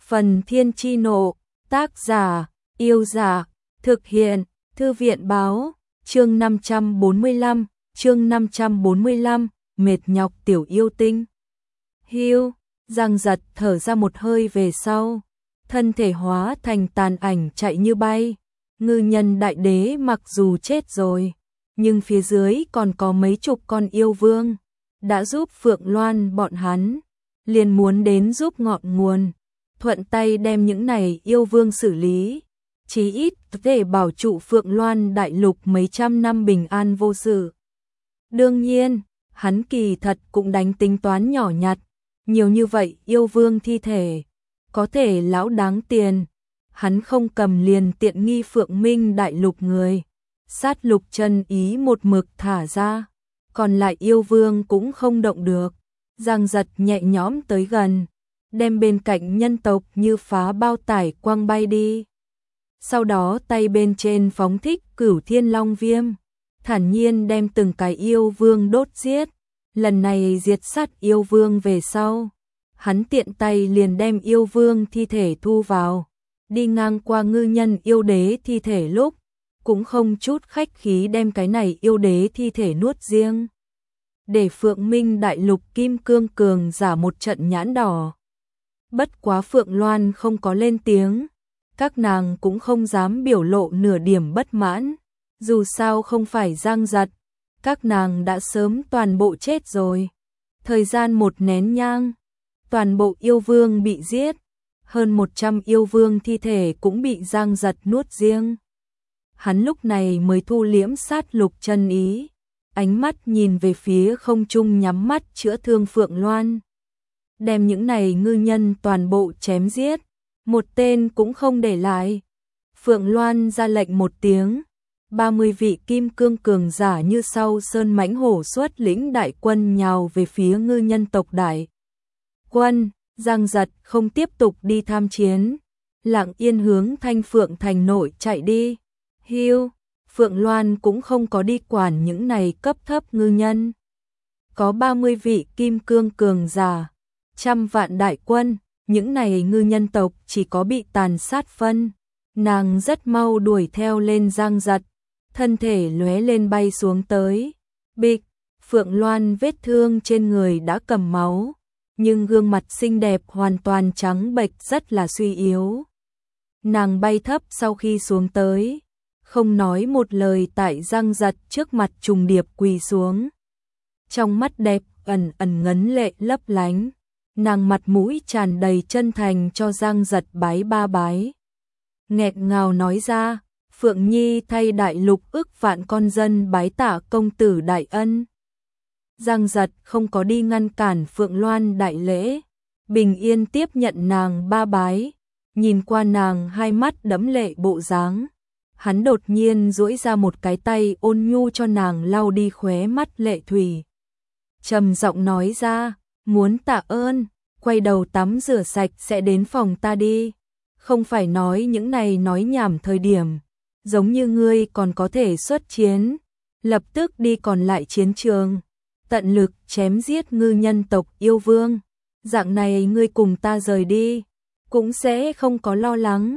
Phần Thiên Chi Nộ, tác giả, Yêu Dạ, thực hiện, Thư viện Báo, chương 545, mệt nhọc tiểu yêu tinh. Hưu, Giang Giật thở ra một hơi về sau, thân thể hóa thành tàn ảnh chạy như bay. Ngư nhân đại đế mặc dù chết rồi, nhưng phía dưới còn có mấy chục con yêu vương, đã giúp Phượng Loan bọn hắn, liền muốn đến giúp ngọn nguồn, thuận tay đem những này yêu vương xử lý, chí ít để bảo trụ Phượng Loan đại lục mấy trăm năm bình an vô sự. Đương nhiên, hắn kỳ thật cũng đánh tính toán nhỏ nhặt, nhiều như vậy yêu vương thi thể, có thể lão đáng tiền, hắn không cầm liền tiện nghi Phượng Minh đại lục người. Sát Lục chân ý một mực thả ra, còn lại yêu vương cũng không động được. Giang Giật nhẹ nhõm tới gần, đem bên cạnh nhân tộc như phá bao tải quăng bay đi. Sau đó tay bên trên phóng thích Cửu Thiên Long Viêm, thản nhiên đem từng cái yêu vương đốt giết. Lần này diệt sát yêu vương về sau, hắn tiện tay liền đem yêu vương thi thể thu vào, đi ngang qua ngư nhân yêu đế thi thể lúc, cũng không chút khách khí đem cái này yêu đế thi thể nuốt riêng. Để Phượng Minh đại lục kim cương cường giả một trận nhãn đỏ. Bất quá Phượng Loan không có lên tiếng, các nàng cũng không dám biểu lộ nửa điểm bất mãn, dù sao không phải Giang Giật, các nàng đã sớm toàn bộ chết rồi. Thời gian một nén nhang, toàn bộ yêu vương bị giết, hơn 100 yêu vương thi thể cũng bị Giang Giật nuốt riêng. Hắn lúc này mới thu liễm Sát Lục chân ý, ánh mắt nhìn về phía không trung nhắm mắt chữa thương Phượng Loan. Đem những này ngư nhân toàn bộ chém giết, một tên cũng không để lại. Phượng Loan ra lệnh một tiếng, 30 vị kim cương cường giả như sau sơn mãnh hổ xuất lĩnh đại quân nhào về phía ngư nhân tộc đại quân. Giang Giật không tiếp tục đi tham chiến, lặng yên hướng Thanh Phượng thành nội chạy đi. Hưu, Phượng Loan cũng không có đi quản những này cấp thấp ngư nhân. Có 30 vị kim cương cường giả, 100 vạn đại quân, những này ngư nhân tộc chỉ có bị tàn sát phân. Nàng rất mau đuổi theo lên Giang Giật, thân thể lóe lên bay xuống tới. Bịch, Phượng Loan vết thương trên người đã cầm máu, nhưng gương mặt xinh đẹp hoàn toàn trắng bệch rất là suy yếu. Nàng bay thấp sau khi xuống tới, không nói một lời tại Giang Giật trước mặt trùng điệp quỳ xuống. Trong mắt đẹp ẩn ẩn ngấn lệ lấp lánh, nàng mặt mũi tràn đầy chân thành cho Giang Giật bái ba bái. Nghẹt ngào nói ra, Phượng Nhi thay đại lục ức vạn con dân bái tạ công tử đại ân. Giang Giật không có đi ngăn cản Phượng Loan đại lễ, bình yên tiếp nhận nàng ba bái, nhìn qua nàng hai mắt đẫm lệ bộ dáng. Hắn đột nhiên duỗi ra một cái tay ôn nhu cho nàng lau đi khóe mắt lệ thủy. Trầm giọng nói ra, muốn tạ ơn, quay đầu tắm rửa sạch sẽ đến phòng ta đi. Không phải nói những này nói nhảm thời điểm, giống như ngươi còn có thể xuất chiến, lập tức đi còn lại chiến trường, tận lực chém giết ngư nhân tộc yêu vương. Dạng này ngươi cùng ta rời đi, cũng sẽ không có lo lắng.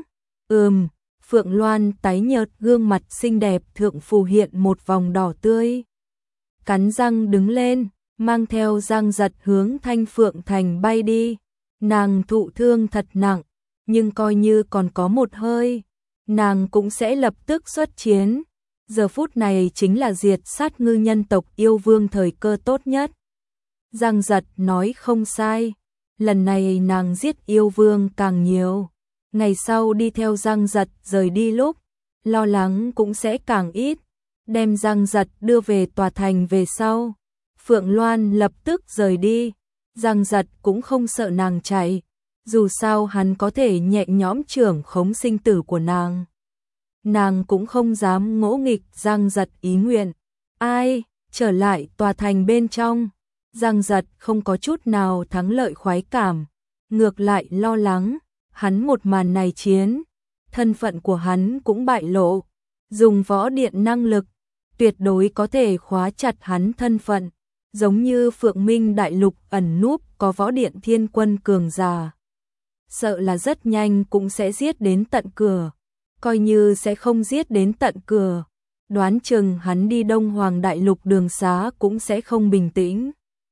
Phượng Loan tái nhợt gương mặt xinh đẹp thượng phù hiện một vòng đỏ tươi. Cắn răng đứng lên, mang theo Giang Giật hướng Thanh Phượng thành bay đi. Nàng thụ thương thật nặng, nhưng coi như còn có một hơi, nàng cũng sẽ lập tức xuất chiến. Giờ phút này chính là diệt sát ngư nhân tộc yêu vương thời cơ tốt nhất. Giang Giật nói không sai, lần này nàng giết yêu vương càng nhiều. Ngày sau đi theo Giang Giật rời đi lúc, lo lắng cũng sẽ càng ít. Đem Giang Giật đưa về tòa thành về sau, Phượng Loan lập tức rời đi. Giang Giật cũng không sợ nàng chạy, dù sao hắn có thể nhẹ nhõm trưởng khống sinh tử của nàng. Nàng cũng không dám ngỗ nghịch Giang Giật ý nguyện. Ai, trở lại tòa thành bên trong, Giang Giật không có chút nào thắng lợi khoái cảm, ngược lại lo lắng. Hắn một màn này chiến, thân phận của hắn cũng bại lộ, dùng võ điện năng lực, tuyệt đối có thể khóa chặt hắn thân phận, giống như Phượng Minh đại lục ẩn núp có võ điện thiên quân cường giả. sợ là rất nhanh cũng sẽ giết đến tận cửa. Coi như sẽ không giết đến tận cửa, đoán chừng hắn đi Đông Hoàng Đại Lục đường xá cũng sẽ không bình tĩnh.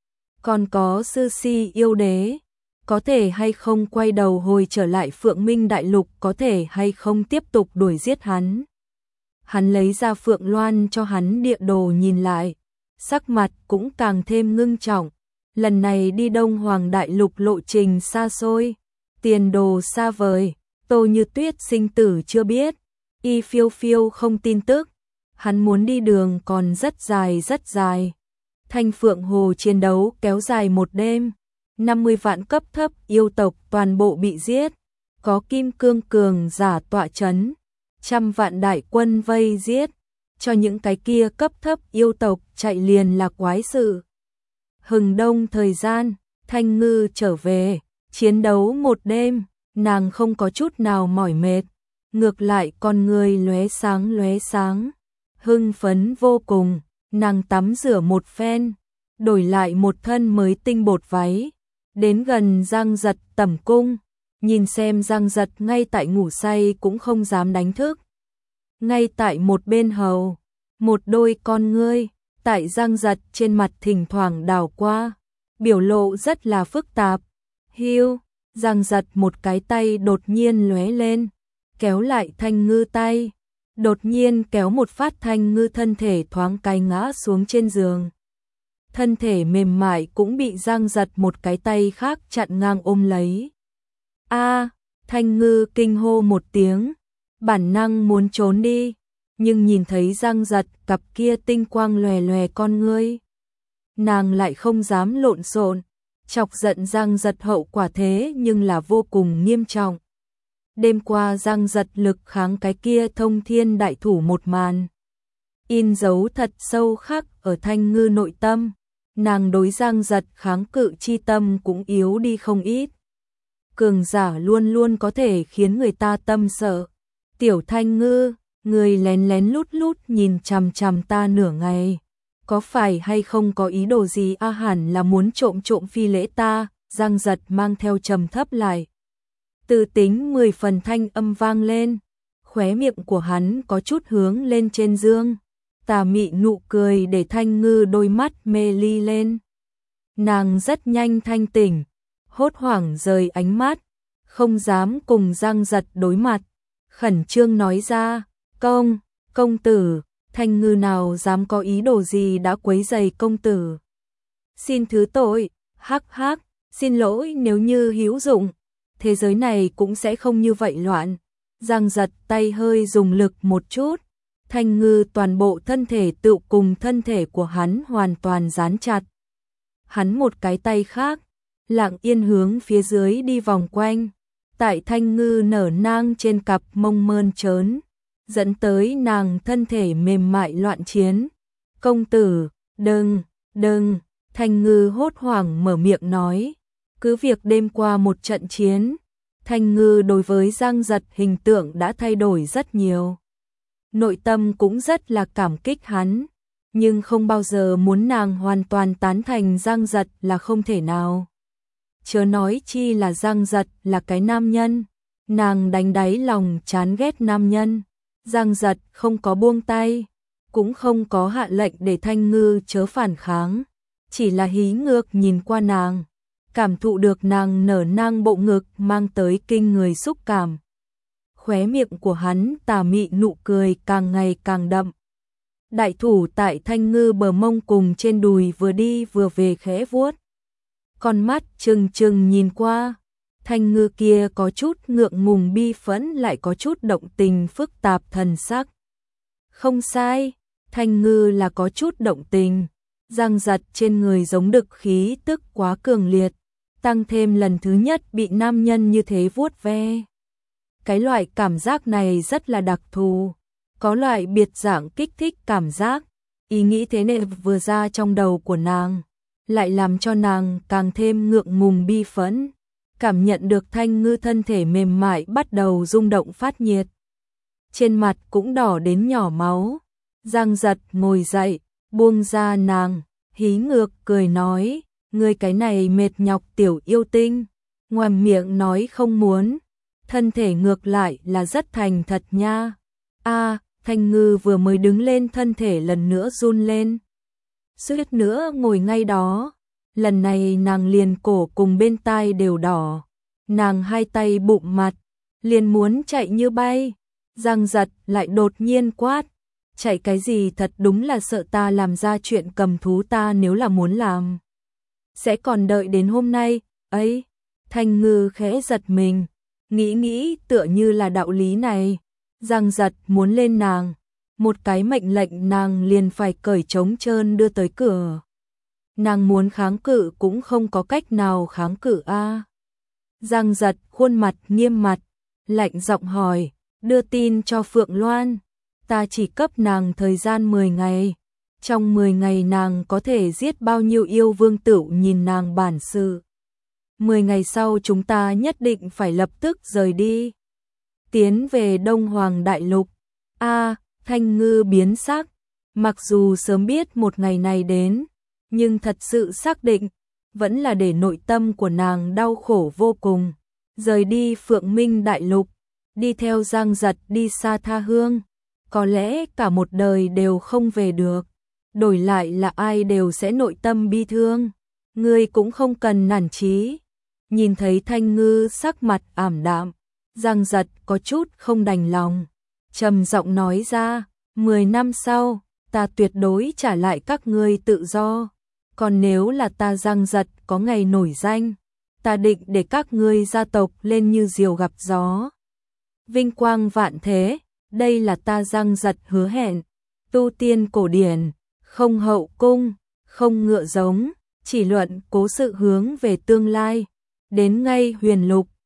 Còn có sư si yêu đế, có thể hay không quay đầu hồi trở lại Phượng Minh Đại Lục, có thể hay không tiếp tục đuổi giết hắn. Hắn lấy ra Phượng Loan cho hắn địa đồ nhìn lại, sắc mặt cũng càng thêm ngưng trọng. Lần này đi Đông Hoàng Đại Lục lộ trình xa xôi, tiền đồ xa vời, Tô Như Tuyết sinh tử chưa biết, Y Phiêu Phiêu không tin tức, hắn muốn đi đường còn rất dài rất dài. Thanh Phượng Hồ chiến đấu kéo dài một đêm, 50 vạn cấp thấp yêu tộc toàn bộ bị giết, có kim cương cường giả tọa chấn, 100 vạn đại quân vây giết, cho những cái kia cấp thấp yêu tộc chạy liền là quái sự. Hừng đông thời gian, Thanh Ngư trở về, chiến đấu một đêm, nàng không có chút nào mỏi mệt, ngược lại con người lóe sáng, hưng phấn vô cùng, nàng tắm rửa một phen, đổi lại một thân mới tinh bột váy, đến gần Giang Giật tẩm cung, nhìn xem Giang Giật ngay tại ngủ say cũng không dám đánh thức. Ngay tại một bên hầu, một đôi con ngươi, tại Giang Giật trên mặt thỉnh thoảng đảo qua, biểu lộ rất là phức tạp. Hiu, Giang Giật một cái tay đột nhiên lóe lên, kéo lại Thanh Ngư tay, đột nhiên kéo một phát Thanh Ngư thân thể thoáng cái ngã xuống trên giường. Thân thể mềm mại cũng bị Giang Giật một cái tay khác chặn ngang ôm lấy. A, Thanh Ngư kinh hô một tiếng, bản năng muốn trốn đi, nhưng nhìn thấy Giang Giật cặp kia tinh quang lòe lòe con ngươi, nàng lại không dám lộn xộn, chọc giận Giang Giật hậu quả thế nhưng là vô cùng nghiêm trọng. Đêm qua Giang Giật lực kháng cái kia thông thiên đại thủ một màn, in dấu thật sâu khắc ở Thanh Ngư nội tâm, nàng đối Giang Giật kháng cự chi tâm cũng yếu đi không ít. Cường giả luôn luôn có thể khiến người ta tâm sợ. Tiểu Thanh Ngư, người lén lén lút lút nhìn chằm chằm ta nửa ngày, có phải hay không có ý đồ gì? Hẳn là muốn trộm phi lễ ta. Giang Giật mang theo trầm thấp lại, từ tính 10 phần thanh âm vang lên, khóe miệng của hắn có chút hướng lên trên dương, tà mị nụ cười để Thanh Ngư đôi mắt mê ly lên. Nàng rất nhanh thanh tỉnh, hốt hoảng rời ánh mắt, không dám cùng Giang Giật đối mặt, khẩn trương nói ra, công tử. Thanh Ngư nào dám có ý đồ gì đã quấy rầy công tử. Xin thứ tội, hắc, xin lỗi, nếu như hữu dụng, thế giới này cũng sẽ không như vậy loạn. Giang Giật tay hơi dùng lực một chút, Thanh Ngư toàn bộ thân thể tự cùng thân thể của hắn hoàn toàn dán chặt. Hắn một cái tay khác, lặng yên hướng phía dưới đi vòng quanh, tại Thanh Ngư nở nang trên cặp mông mơn trớn, dẫn tới nàng thân thể mềm mại loạn chiến. Công tử, đừng, Thanh Ngư hốt hoảng mở miệng nói, cứ việc đêm qua một trận chiến, Thanh Ngư đối với Giang Giật hình tượng đã thay đổi rất nhiều. Nội tâm cũng rất là cảm kích hắn, nhưng không bao giờ muốn nàng hoàn toàn tán thành Giang Giật là không thể nào. Chớ nói chi là Giang Giật là cái nam nhân, nàng đánh đáy lòng chán ghét nam nhân. Giang Giật không có buông tay, cũng không có hạ lệnh để Thanh Ngư chớ phản kháng, chỉ là hí ngược nhìn qua nàng, cảm thụ được nàng nở nang bộ ngực mang tới kinh người xúc cảm. Khóe miệng của hắn tà mị nụ cười càng ngày càng đậm. Đại thủ tại Thanh Ngư bờ mông cùng trên đùi vừa đi vừa về khẽ vuốt. Con mắt trừng nhìn qua, Thanh Ngư kia có chút ngượng ngùng bi phẫn lại có chút động tình phức tạp thần sắc. Không sai, Thanh Ngư là có chút động tình. Giang Giật trên người giống đực khí tức quá cường liệt, tăng thêm lần thứ nhất bị nam nhân như thế vuốt ve. Cái loại cảm giác này rất là đặc thù, có loại biệt dạng kích thích cảm giác. Ý nghĩ thế này vừa ra trong đầu của nàng, lại làm cho nàng càng thêm ngượng ngùng bi phẫn. Cảm nhận được Thanh Ngư thân thể mềm mại bắt đầu rung động phát nhiệt. Trên mặt cũng đỏ đến nhỏ máu. Giang Giật ngồi dậy, buông ra nàng, hí ngược cười nói, ngươi cái này mệt nhọc tiểu yêu tinh, Ngoàm miệng nói không muốn, thân thể ngược lại là rất thành thật nha. Thanh Ngư vừa mới đứng lên thân thể lần nữa run lên. Suýt nữa ngồi ngay đó, lần này nàng liền cổ cùng bên tai đều đỏ. Nàng hai tay bụng mặt, liền muốn chạy như bay. Giang Giật lại đột nhiên quát, chạy cái gì, thật đúng là sợ ta làm ra chuyện cầm thú, ta nếu là muốn làm sẽ còn đợi đến hôm nay ấy. Thanh Ngư khẽ giật mình, nghĩ tựa như là đạo lý này. Giang Giật muốn lên nàng, một cái mệnh lệnh nàng liền phải cởi trống trơn đưa tới cửa. Nàng muốn kháng cự cũng không có cách nào kháng cự a. Giang Giật khuôn mặt nghiêm mặt, lạnh giọng hỏi, đưa tin cho Phượng Loan, ta chỉ cấp nàng thời gian 10 ngày. Trong 10 ngày nàng có thể giết bao nhiêu yêu vương tửu nhìn nàng bản sự. 10 ngày sau chúng ta nhất định phải lập tức rời đi, tiến về Đông Hoàng Đại Lục. Thanh Ngư biến sắc, mặc dù sớm biết một ngày này đến, nhưng thật sự xác định, vẫn là để nội tâm của nàng đau khổ vô cùng. Rời đi Phượng Minh Đại Lục, đi theo Giang Giật đi xa tha hương, có lẽ cả một đời đều không về được. Đổi lại là ai đều sẽ nội tâm bi thương. Ngươi cũng không cần nản chí. Nhìn thấy Thanh Ngư sắc mặt ảm đạm, Giang Giật có chút không đành lòng, trầm giọng nói ra, 10 năm sau, ta tuyệt đối trả lại các ngươi tự do. Còn nếu là ta Giang Giật có ngày nổi danh, ta định để các ngươi gia tộc lên như diều gặp gió, vinh quang vạn thế. Đây là ta Giang Giật hứa hẹn. Tu tiên cổ điển, không hậu cung, không ngựa giống, chỉ luận cố sự hướng về tương lai. Đến ngay huyền lục,